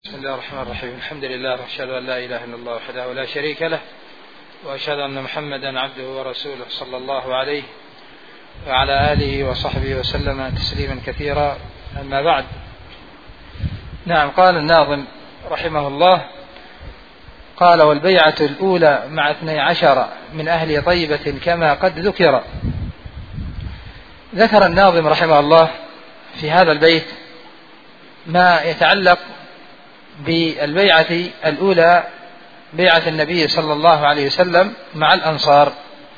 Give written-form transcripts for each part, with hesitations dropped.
بسم الله الرحمن الرحيم. الحمد لله وأشهد أن لا إله إلا الله وحده لا شريك له، وأشهد أن محمدا عبده ورسوله صلى الله عليه وعلى آله وصحبه وسلم تسليما كثيرا. أما بعد، نعم، قال الناظم رحمه الله: قال: والبيعة الأولى مع 12 من أهل طيبة كما قد ذكر. ذكر الناظم رحمه الله في هذا البيت ما يتعلق بالبيعة الأولى، بيعة النبي صلى الله عليه وسلم مع الأنصار.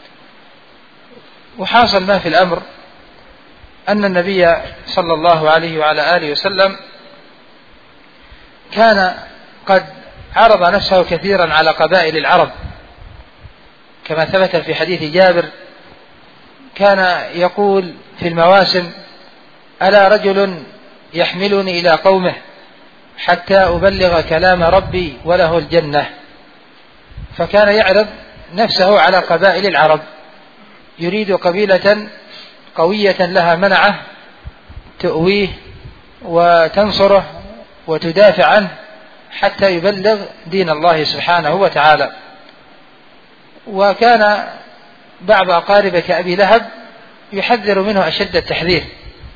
وحاصل ما في الأمر أن النبي صلى الله عليه وعلى آله وسلم كان قد عرض نفسه كثيرا على قبائل العرب، كما ثبت في حديث جابر، كان يقول في المواسم: ألا رجل يحملني إلى قومه حتى أبلغ كلام ربي وله الجنة. فكان يعرض نفسه على قبائل العرب، يريد قبيلة قوية لها منعه تؤويه وتنصره وتدافع عنه حتى يبلغ دين الله سبحانه وتعالى. وكان بعض أقارب كأبي لهب يحذر منه أشد التحذير،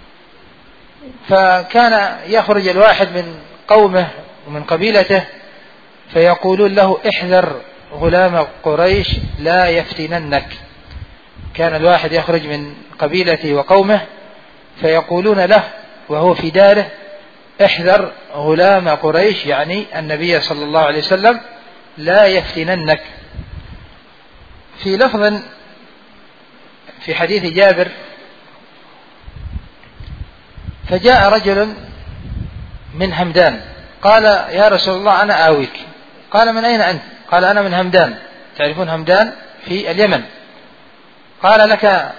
فكان يخرج الواحد من قومه ومن قبيلته فيقولون له: احذر غلام قريش لا يفتننك. كان الواحد يخرج من قبيلته وقومه فيقولون له وهو في داره: احذر غلام قريش، يعني النبي صلى الله عليه وسلم، لا يفتننك. في لفظ في حديث جابر: فجاء رجل من همدان قال: يا رسول الله أنا آويك. قال: من أين أنت؟ قال: أنا من همدان. تعرفون همدان في اليمن. قال: لك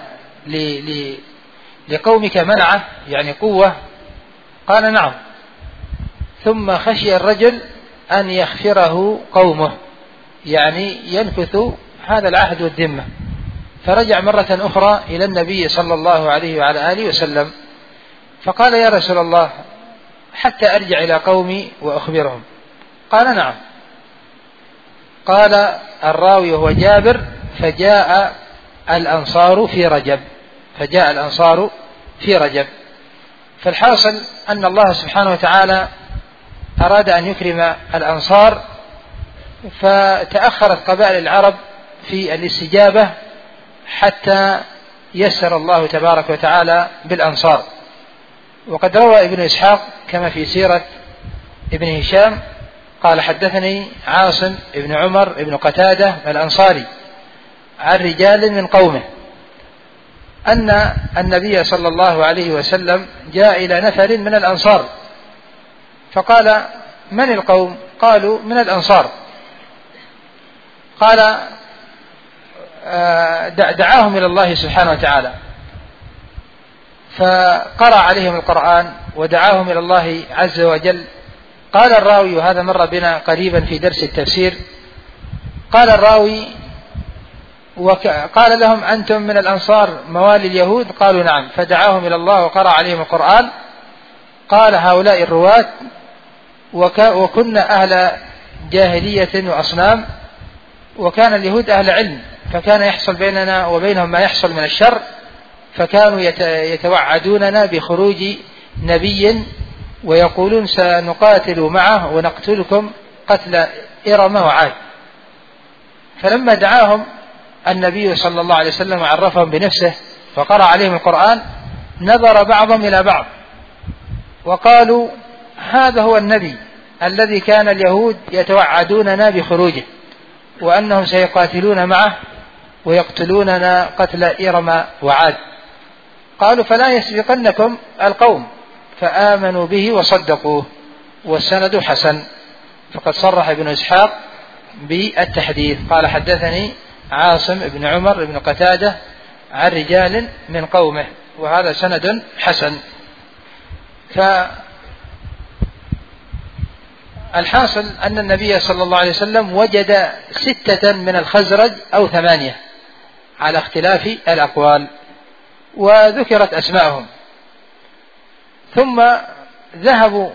لقومك منعة، يعني قوة؟ قال: نعم. ثم خشي الرجل أن يخفره قومه، يعني ينكث هذا العهد والذمة، فرجع مرة أخرى إلى النبي صلى الله عليه وعلى آله وسلم فقال: يا رسول الله، حتى أرجع إلى قومي وأخبرهم. قال: نعم. قال الراوي وهو جابر: فجاء الأنصار في رجب. فجاء الأنصار في رجب. فالحاصل أن الله سبحانه وتعالى أراد أن يكرم الأنصار، فتأخرت قبائل العرب في الاستجابة حتى يسر الله تبارك وتعالى بالأنصار. وقد روى ابن إسحاق كما في سيرة ابن هشام قال: حدثني عاصم ابن عمر ابن قتادة الأنصاري عن رجال من قومه أن النبي صلى الله عليه وسلم جاء إلى نفر من الأنصار فقال: من القوم؟ قالوا: من الأنصار. قال: دعاهم إلى الله سبحانه وتعالى، فقرأ عليهم القرآن ودعاهم إلى الله عز وجل. قال الراوي، وهذا مر بنا قريبا في درس التفسير، قال الراوي: قال لهم: أنتم من الأنصار موالي اليهود؟ قالوا: نعم. فدعاهم إلى الله وقرأ عليهم القرآن. قال: هؤلاء الرواة وكنا أهل جاهلية وأصنام، وكان اليهود أهل علم، فكان يحصل بيننا وبينهم ما يحصل من الشر، فكانوا يتوعدوننا بخروج نبي ويقولون: سنقاتل معه ونقتلكم قتل إرم وعاد. فلما دعاهم النبي صلى الله عليه وسلم وعرفهم بنفسه وقرأ عليهم القرآن، نظر بعضهم إلى بعض وقالوا: هذا هو النبي الذي كان اليهود يتوعدوننا بخروجه، وأنهم سيقاتلون معه ويقتلوننا قتل إرم وعاد. قالوا: فلا يسبقنكم القوم. فآمنوا به وصدقوه، والسند حسن. فقد صرح ابن إسحاق بالتحديث. قال: حدثني عاصم بن عمر بن قتادة عن رجال من قومه، وهذا سند حسن. فالحاصل أن النبي صلى الله عليه وسلم وجد 6 من الخزرج أو 8 على اختلاف الأقوال، وذكرت أسماءهم. ثم ذهبوا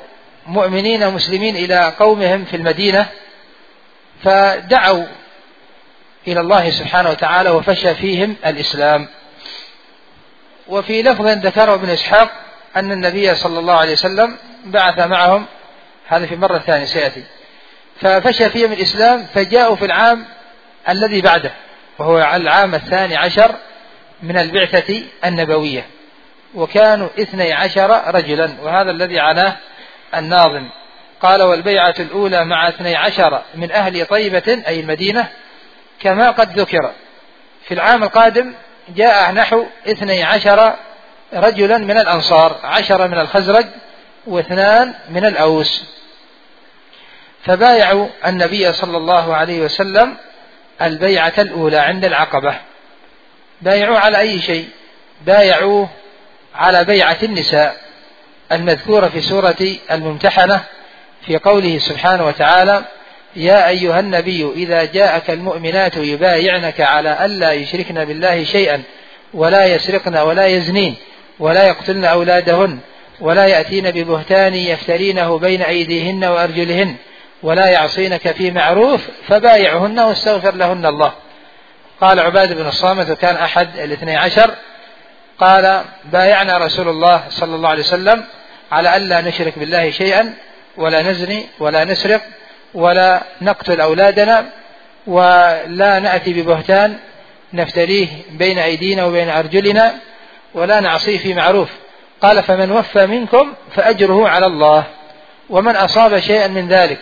مؤمنين مسلمين إلى قومهم في المدينة، فدعوا إلى الله سبحانه وتعالى وفشى فيهم الإسلام. وفي لفظ ذكره ابن إسحاق أن النبي صلى الله عليه وسلم بعث معهم، هذا في مرة ثانية سيأتي، ففشى فيهم الإسلام فجاءوا في العام الذي بعده، وهو العام 12 من البعثة النبوية، وكانوا 12 رجلا، وهذا الذي عناه الناظم. قال: والبيعة الأولى مع 12 من أهل طيبة أي المدينة، كما قد ذكر. في العام القادم جاء نحو 12 رجلا من الأنصار، 10 من الخزرج و2 من الأوس، فبايعوا النبي صلى الله عليه وسلم البيعة الأولى عند العقبة. بايعوا على أي شيء؟ بايعوا على بيعة النساء المذكورة في سورة الممتحنة في قوله سبحانه وتعالى: يا أيها النبي إذا جاءك المؤمنات يبايعنك على ألا يشركن بالله شيئا ولا يسرقن ولا يزنين ولا يقتلن أولادهن ولا يأتين ببهتان يفترينه بين أيديهن وأرجلهن ولا يعصينك في معروف فبايعهن واستغفر لهن الله. قال عباد بن الصامت وكان أحد 12، قال: بايعنا رسول الله صلى الله عليه وسلم على ألا نشرك بالله شيئا ولا نزني ولا نسرق ولا نقتل أولادنا ولا نأتي ببهتان نفتريه بين أيدينا وبين أرجلنا ولا نعصيه في معروف. قال: فمن وفى منكم فأجره على الله، ومن أصاب شيئا من ذلك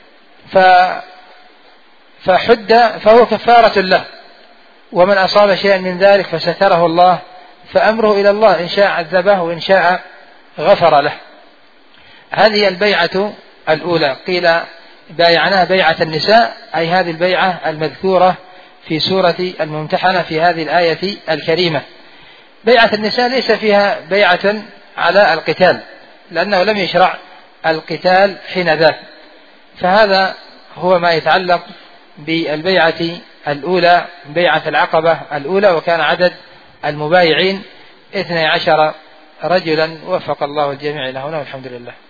فحد فهو كفارة له، ومن أصاب شيئا من ذلك فستره الله فأمره إلى الله، إن شاء عذبه وإن شاء غفر له. هذه البيعة الأولى. قيل بايعناها بيعة النساء، أي هذه البيعة المذكورة في سورة الممتحنة في هذه الآية الكريمة. بيعة النساء ليس فيها بيعة على القتال، لأنه لم يشرع القتال حين ذاك، فهذا هو ما يتعلق بالبيعة الأولى، بيعة العقبة الأولى، وكان عدد المبايعين 12 رجلا. وفق الله الجميع إلى هنا والحمد لله.